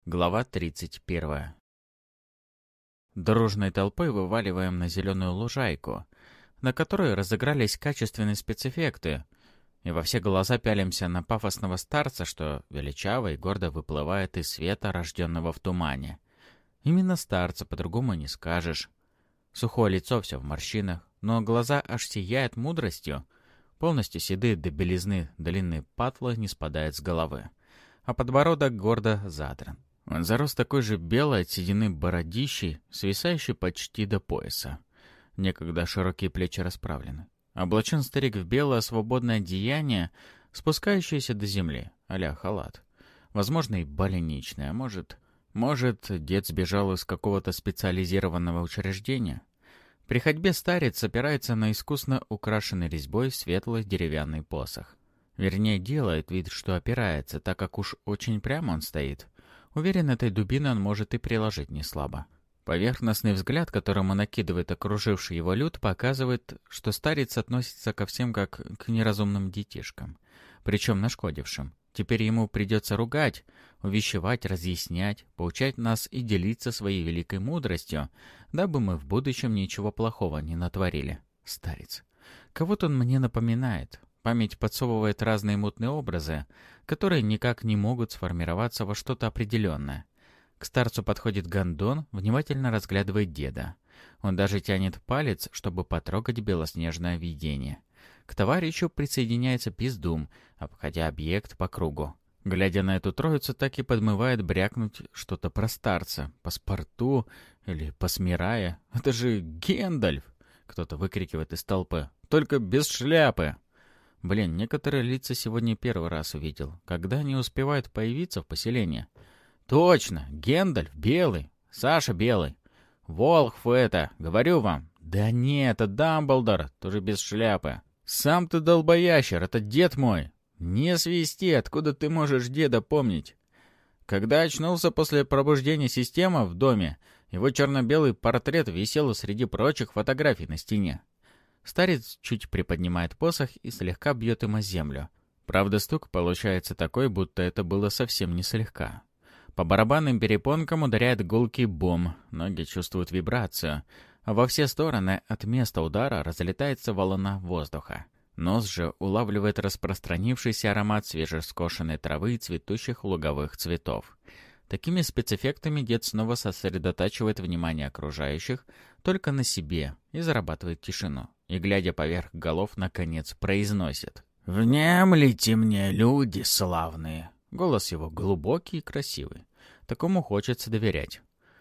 Глава 31. Дружной толпой вываливаем на зеленую лужайку, на которой разыгрались качественные спецэффекты, и во все глаза пялимся на пафосного старца, что величаво и гордо выплывает из света, рожденного в тумане. Именно старца, по-другому не скажешь. Сухое лицо все в морщинах, но глаза аж сияют мудростью. Полностью седые до белизны длинные патлы не спадают с головы, а подбородок гордо задран. Он зарос такой же белой от седины бородищей, свисающей почти до пояса. Некогда широкие плечи расправлены. Облачен старик в белое свободное одеяние, спускающееся до земли, а-ля халат. Возможно, и больничное, а может, дед сбежал из какого-то специализированного учреждения. При ходьбе старец опирается на искусно украшенный резьбой светлый деревянный посох. Вернее, делает вид, что опирается, так как уж очень прямо он стоит. Уверен, этой дубиной он может и приложить неслабо. Поверхностный взгляд, которым он накидывает окруживший его люд, показывает, что старец относится ко всем как к неразумным детишкам, причем нашкодившим. Теперь ему придется ругать, увещевать, разъяснять, поучать нас и делиться своей великой мудростью, дабы мы в будущем ничего плохого не натворили. Старец. Кого-то он мне напоминает. Память подсовывает разные мутные образы, которые никак не могут сформироваться во что-то определенное. К старцу подходит гондон, внимательно разглядывает деда. Он даже тянет палец, чтобы потрогать белоснежное видение. К товарищу присоединяется пиздум, обходя объект по кругу. Глядя на эту троицу, так и подмывает брякнуть что-то про старца, паспорту или посмирая. «Это же Гендальф!» — кто-то выкрикивает из толпы. «Только без шляпы!» Блин, некоторые лица сегодня первый раз увидел, когда они успевают появиться в поселении. Точно, Гендальф белый, Саша белый. Волхв это, говорю вам. Да нет, это Дамблдор, тоже без шляпы. Сам ты долбоящер, это дед мой. Не свисти, откуда ты можешь деда помнить? Когда очнулся после пробуждения системы в доме, его черно-белый портрет висел среди прочих фотографий на стене. Старец чуть приподнимает посох и слегка бьет им о землю. Правда, стук получается такой, будто это было совсем не слегка. По барабанным перепонкам ударяет гулкий бум, ноги чувствуют вибрацию, а во все стороны от места удара разлетается волна воздуха. Нос же улавливает распространившийся аромат свежескошенной травы и цветущих луговых цветов. Такими спецэффектами дед снова сосредотачивает внимание окружающих только на себе и зарабатывает тишину. И, глядя поверх голов, наконец произносит: «Внемлите мне, люди славные!» Голос его глубокий и красивый. Такому хочется доверять.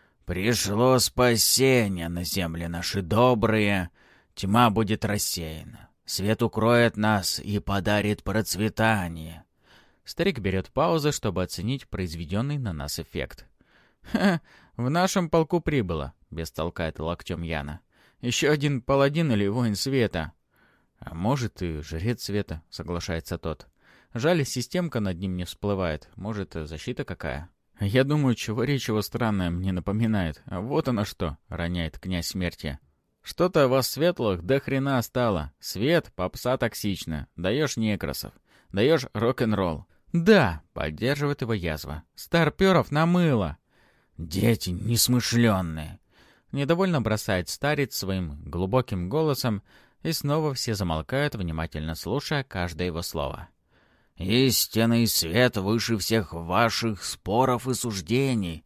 «Пришло спасение на земли наши добрые. Тьма будет рассеяна. Свет укроет нас и подарит процветание». Старик берет паузу, чтобы оценить произведенный на нас эффект. «Ха, в нашем полку прибыло», — бестолкает локтем Яна. «Еще один паладин или воин света». «А может, и жрец света», — соглашается тот. «Жаль, системка над ним не всплывает. Может, защита какая?» «Я думаю, чего речь его странная мне напоминает. А вот оно что», — роняет князь смерти. «Что-то вас светлых до хрена стало. Свет, попса токсична. Даешь некросов. Даешь рок-н-ролл». «Да», — поддерживает его язва. «Старпёров намыло». «Дети несмышленные», — недовольно бросает старец своим глубоким голосом, и снова все замолкают, внимательно слушая каждое его слово. «Истинный свет выше всех ваших споров и суждений.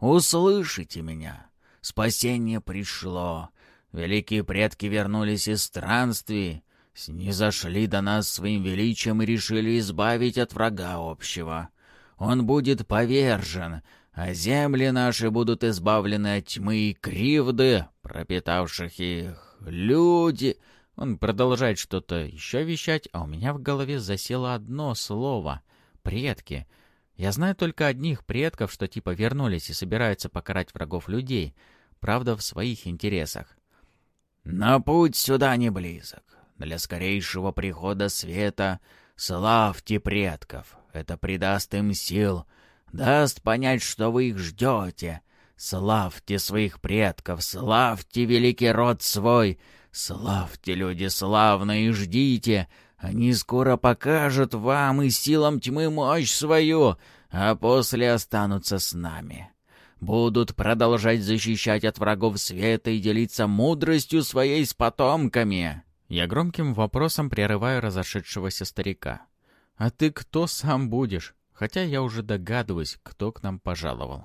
Услышите меня. Спасение пришло. Великие предки вернулись из странствий, снизошли до нас своим величием и решили избавить от врага общего. Он будет повержен, а земли наши будут избавлены от тьмы и кривды, пропитавших их. Люди...» Он продолжает что-то еще вещать, а у меня в голове засело одно слово — «предки». Я знаю только одних предков, что типа вернулись и собираются покарать врагов людей, правда, в своих интересах. «Но путь сюда не близок. Для скорейшего прихода света славьте предков. Это придаст им сил, даст понять, что вы их ждете. Славьте своих предков, славьте великий род свой». «Славьте, люди славные, и ждите! Они скоро покажут вам и силам тьмы мощь свою! а после останутся с нами. Будут продолжать защищать от врагов света и делиться мудростью своей с потомками». Я громким вопросом прерываю разошедшегося старика. «А ты кто сам будешь?» Хотя я уже догадываюсь, кто к нам пожаловал.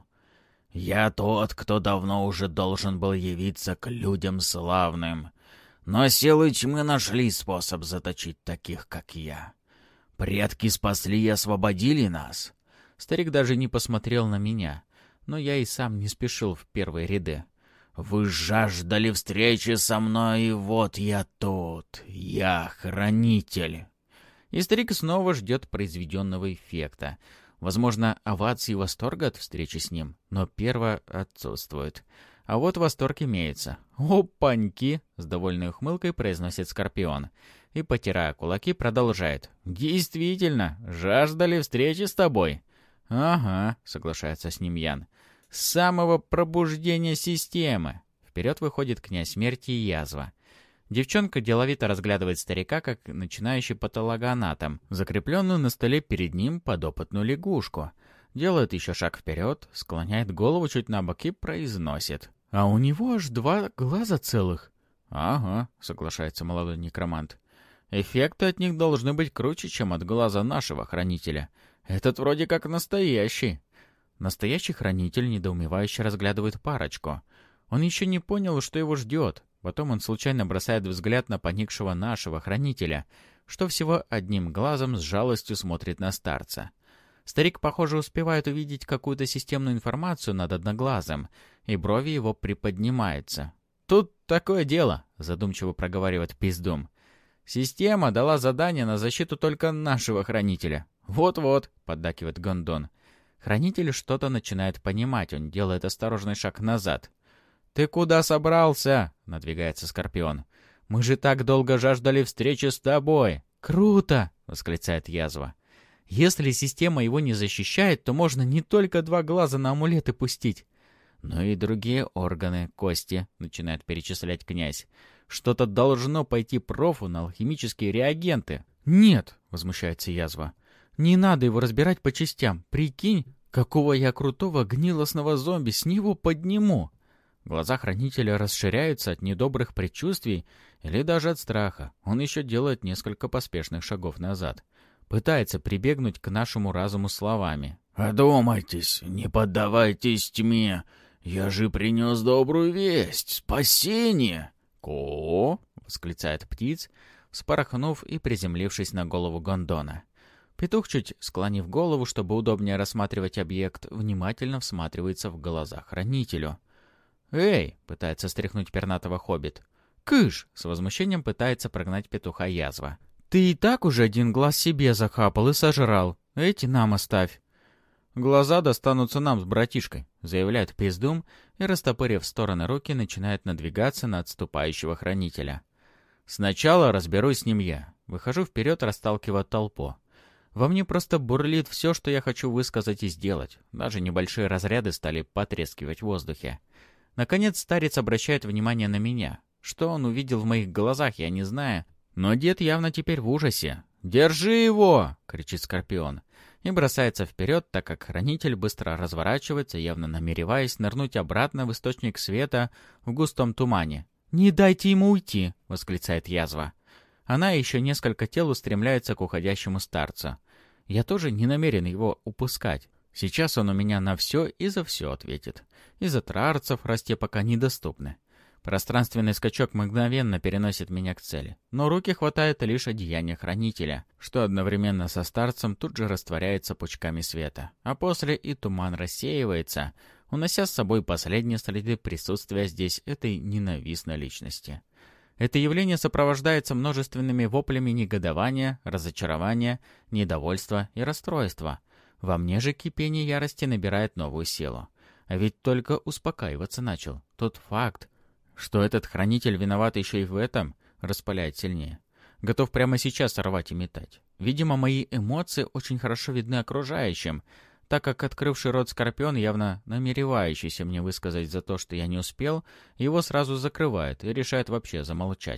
«Я тот, кто давно уже должен был явиться к людям славным. Но силы тьмы нашли способ заточить таких, как я. Предки спасли и освободили нас». Старик даже не посмотрел на меня, но я и сам не спешил в первые ряды. «Вы жаждали встречи со мной, и вот я тут. Я хранитель». И старик снова ждет произведенного эффекта. Возможно, овации восторга от встречи с ним, но перво отсутствует. А вот восторг имеется. «Опаньки!» — с довольной ухмылкой произносит Скорпион. И, потирая кулаки, продолжает. «Действительно, жаждали встречи с тобой». «Ага», — соглашается с ним Ян. «С самого пробуждения системы». Вперед выходит князь смерти и язва. Девчонка деловито разглядывает старика, как начинающий патологоанатом, закрепленную на столе перед ним подопытную лягушку. Делает еще шаг вперед, склоняет голову чуть на бок и произносит. «А у него аж 2 глаза целых». «Ага», — соглашается молодой некромант. «Эффекты от них должны быть круче, чем от глаза нашего хранителя. Этот вроде как настоящий». Настоящий хранитель недоумевающе разглядывает парочку. Он еще не понял, что его ждет. Потом он случайно бросает взгляд на поникшего нашего хранителя, что всего одним глазом с жалостью смотрит на старца. Старик, похоже, успевает увидеть какую-то системную информацию над одноглазым, и брови его приподнимаются. «Тут такое дело», — задумчиво проговаривает Пиздум. «Система дала задание на защиту только нашего хранителя». «Вот-вот», — поддакивает Гондон. Хранитель что-то начинает понимать, он делает осторожный шаг назад. «Ты куда собрался?» — надвигается Скорпион. «Мы же так долго жаждали встречи с тобой!» «Круто!» — восклицает язва. «Если система его не защищает, то можно не только 2 глаза на амулеты пустить, но и другие органы, кости», — начинает перечислять князь. «Что-то должно пойти профу на алхимические реагенты». «Нет!» — возмущается язва. «Не надо его разбирать по частям. Прикинь, какого я крутого гнилостного зомби с него подниму!» Глаза хранителя расширяются от недобрых предчувствий или даже от страха. Он еще делает несколько поспешных шагов назад. Пытается прибегнуть к нашему разуму словами. «Одумайтесь, не поддавайтесь тьме. Я же принес добрую весть, спасение!» «Ко?» — восклицает птиц, вспорхнув и приземлившись на голову Гондона. Петух, чуть склонив голову, чтобы удобнее рассматривать объект, внимательно всматривается в глаза хранителю. «Эй!» — пытается стряхнуть пернатого хоббит. «Кыш!» — с возмущением пытается прогнать петуха язва. «Ты и так уже 1 глаз себе захапал и сожрал. Эти нам оставь». «Глаза достанутся нам с братишкой», — заявляет Пиздум и, растопырив в стороны руки, начинает надвигаться на отступающего хранителя. «Сначала разберусь с ним я». Выхожу вперед, расталкивая толпу. Во мне просто бурлит все, что я хочу высказать и сделать. Даже небольшие разряды стали потрескивать в воздухе. Наконец старец обращает внимание на меня. Что он увидел в моих глазах, я не знаю. Но дед явно теперь в ужасе. «Держи его!» — кричит Скорпион. И бросается вперед, так как хранитель быстро разворачивается, явно намереваясь нырнуть обратно в источник света в густом тумане. «Не дайте ему уйти!» — восклицает язва. Она и еще несколько тел устремляются к уходящему старцу. Я тоже не намерен его упускать. Сейчас он у меня на все и за все ответит. Из-за трарцев расти пока недоступны. Пространственный скачок мгновенно переносит меня к цели. Но руки хватает лишь одеяния хранителя, что одновременно со старцем тут же растворяется пучками света. А после и туман рассеивается, унося с собой последние следы присутствия здесь этой ненавистной личности. Это явление сопровождается множественными воплями негодования, разочарования, недовольства и расстройства. Во мне же кипение ярости набирает новую силу. А ведь только успокаиваться начал. Тот факт, что этот хранитель виноват еще и в этом, распаляет сильнее. Готов прямо сейчас рвать и метать. Видимо, мои эмоции очень хорошо видны окружающим, так как открывший рот Скорпион, явно намеревающийся мне высказать за то, что я не успел, его сразу закрывает и решает вообще замолчать.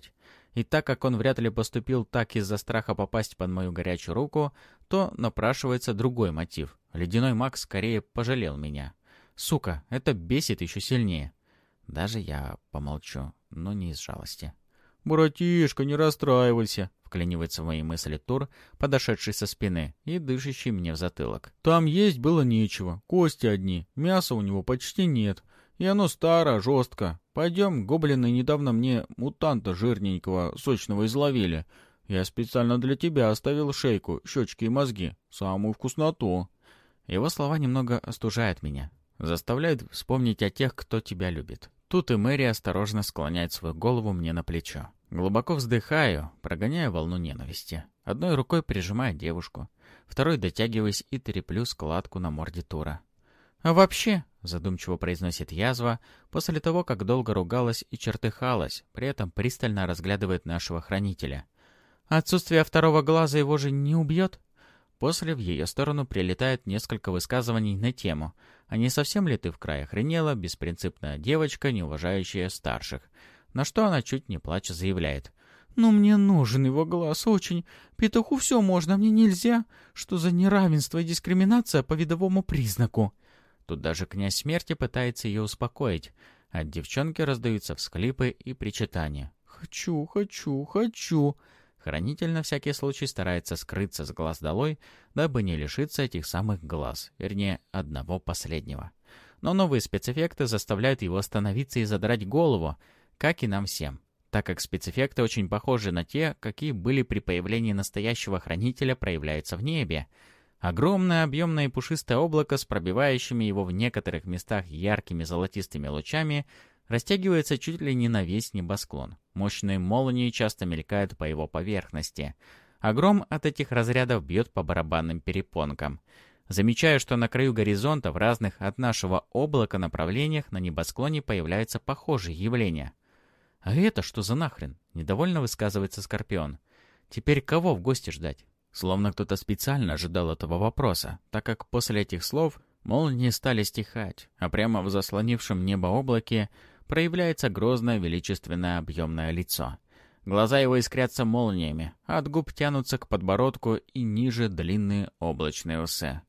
И так как он вряд ли поступил так из-за страха попасть под мою горячую руку, то напрашивается другой мотив. Ледяной маг скорее пожалел меня. Сука, это бесит еще сильнее. Даже я помолчу, но не из жалости. «Братишка, не расстраивайся», — вклинивается в мои мысли Тур, подошедший со спины и дышащий мне в затылок. «Там есть было нечего, кости одни, мяса у него почти нет, и оно старо, жестко. Пойдем, гоблины недавно мне мутанта жирненького, сочного изловили. Я специально для тебя оставил шейку, щечки и мозги, самую вкусноту». Его слова немного остужают меня, заставляют вспомнить о тех, кто тебя любит. Тут и Мэри осторожно склоняет свою голову мне на плечо. Глубоко вздыхаю, прогоняя волну ненависти. Одной рукой прижимаю девушку, второй дотягиваюсь и треплю складку на морде Тура. «А вообще», — задумчиво произносит язва, после того, как долго ругалась и чертыхалась, при этом пристально разглядывает нашего хранителя. «Отсутствие второго глаза его же не убьет?» После в ее сторону прилетает несколько высказываний на тему: «А не совсем ли ты в край охренела, беспринципная девочка, не уважающая старших?» На что она чуть не плача заявляет: «Ну мне нужен его глаз, очень. Петуху все можно, а мне нельзя. Что за неравенство и дискриминация по видовому признаку?» Тут даже князь смерти пытается ее успокоить. От девчонки раздаются всхлипы и причитания. «Хочу, хочу, хочу!» Хранитель на всякий случай старается скрыться с глаз долой, дабы не лишиться этих самых глаз, вернее, одного последнего. Но новые спецэффекты заставляют его остановиться и задрать голову, как и нам всем, так как спецэффекты очень похожи на те, какие были при появлении настоящего хранителя, проявляются в небе. Огромное объемное и пушистое облако с пробивающими его в некоторых местах яркими золотистыми лучами растягивается чуть ли не на весь небосклон. Мощные молнии часто мелькают по его поверхности. А гром от этих разрядов бьет по барабанным перепонкам. Замечаю, что на краю горизонта в разных от нашего облака направлениях на небосклоне появляются похожие явления. «А это что за нахрен?» — недовольно высказывается Скорпион. «Теперь кого в гости ждать?» Словно кто-то специально ожидал этого вопроса, так как после этих слов молнии стали стихать, а прямо в заслонившем небо облаке проявляется грозное, величественное, объемное лицо. Глаза его искрятся молниями, а от губ тянутся к подбородку и ниже длинные облачные усы.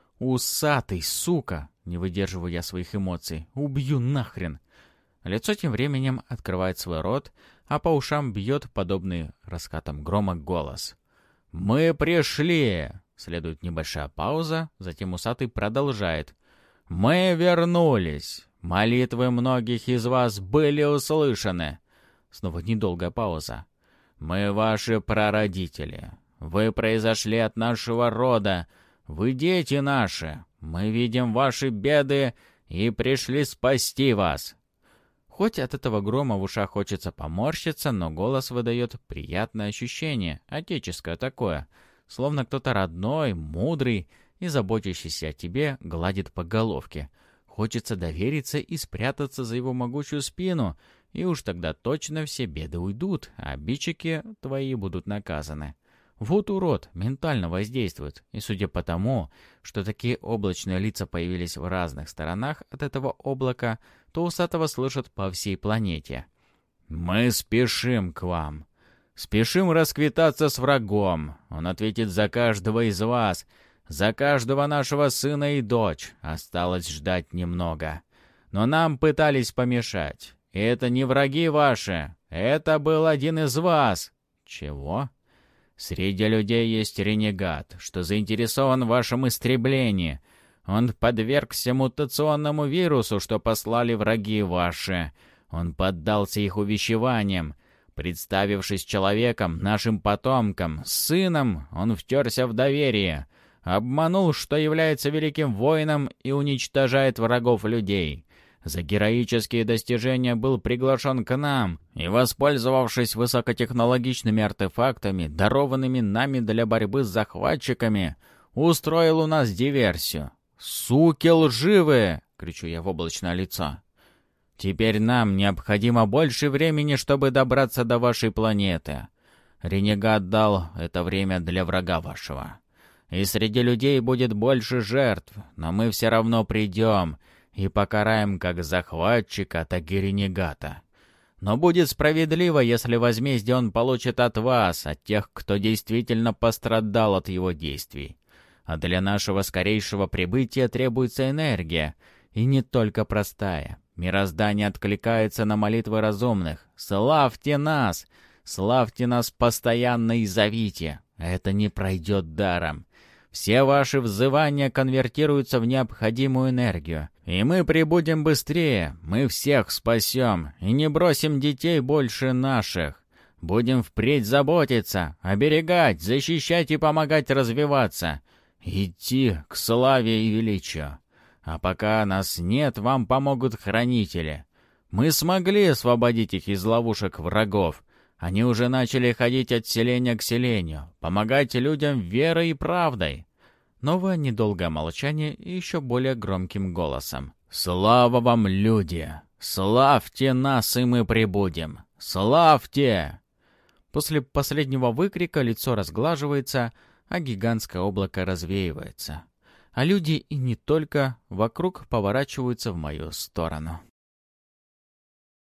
«Усатый, сука!» — не выдерживаю я своих эмоций. «Убью нахрен!» Лицо тем временем открывает свой рот, а по ушам бьет подобный раскатам грома голос. «Мы пришли!» Следует небольшая пауза, затем усатый продолжает. «Мы вернулись! Молитвы многих из вас были услышаны!» Снова недолгая пауза. «Мы ваши прародители. Вы произошли от нашего рода. Вы дети наши. Мы видим ваши беды и пришли спасти вас». Хоть от этого грома в ушах хочется поморщиться, но голос выдает приятное ощущение, отеческое такое, словно кто-то родной, мудрый и заботящийся о тебе гладит по головке. Хочется довериться и спрятаться за его могучую спину, и уж тогда точно все беды уйдут, а обидчики твои будут наказаны. Вот урод ментально воздействует, и судя по тому, что такие облачные лица появились в разных сторонах от этого облака, то усатого слышат по всей планете. «Мы спешим к вам. Спешим расквитаться с врагом. Он ответит за каждого из вас, за каждого нашего сына и дочь. Осталось ждать немного. Но нам пытались помешать. И это не враги ваши. Это был один из вас». «Чего?» «Среди людей есть ренегат, что заинтересован в вашем истреблении. Он подвергся мутационному вирусу, что послали враги ваши. Он поддался их увещеваниям. Представившись человеком, нашим потомком, сыном, он втерся в доверие. Обманул, что является великим воином и уничтожает врагов людей. За героические достижения был приглашен к нам и, воспользовавшись высокотехнологичными артефактами, дарованными нами для борьбы с захватчиками, устроил у нас диверсию. «Суки лживые!» — кричу я в облачное лицо. «Теперь нам необходимо больше времени, чтобы добраться до вашей планеты. Ренегат дал это время для врага вашего. И среди людей будет больше жертв, но мы все равно придем и покараем как захватчика, так и ренегата. Но будет справедливо, если возмездие он получит от вас, от тех, кто действительно пострадал от его действий. А для нашего скорейшего прибытия требуется энергия, и не только простая. Мироздание откликается на молитвы разумных. Славьте нас! Славьте нас постоянно и зовите. Это не пройдет даром. Все ваши взывания конвертируются в необходимую энергию. И мы прибудем быстрее, мы всех спасем, и не бросим детей больше наших. Будем впредь заботиться, оберегать, защищать и помогать развиваться. Идти к славе и величию. А пока нас нет, вам помогут хранители. Мы смогли освободить их из ловушек врагов. Они уже начали ходить от селения к селению, помогать людям верой и правдой. Новое недолгое молчание и еще более громким голосом. «Слава вам, люди! Славьте нас, и мы прибудем! Славьте!» После последнего выкрика лицо разглаживается, а гигантское облако развеивается. А люди, и не только, вокруг поворачиваются в мою сторону.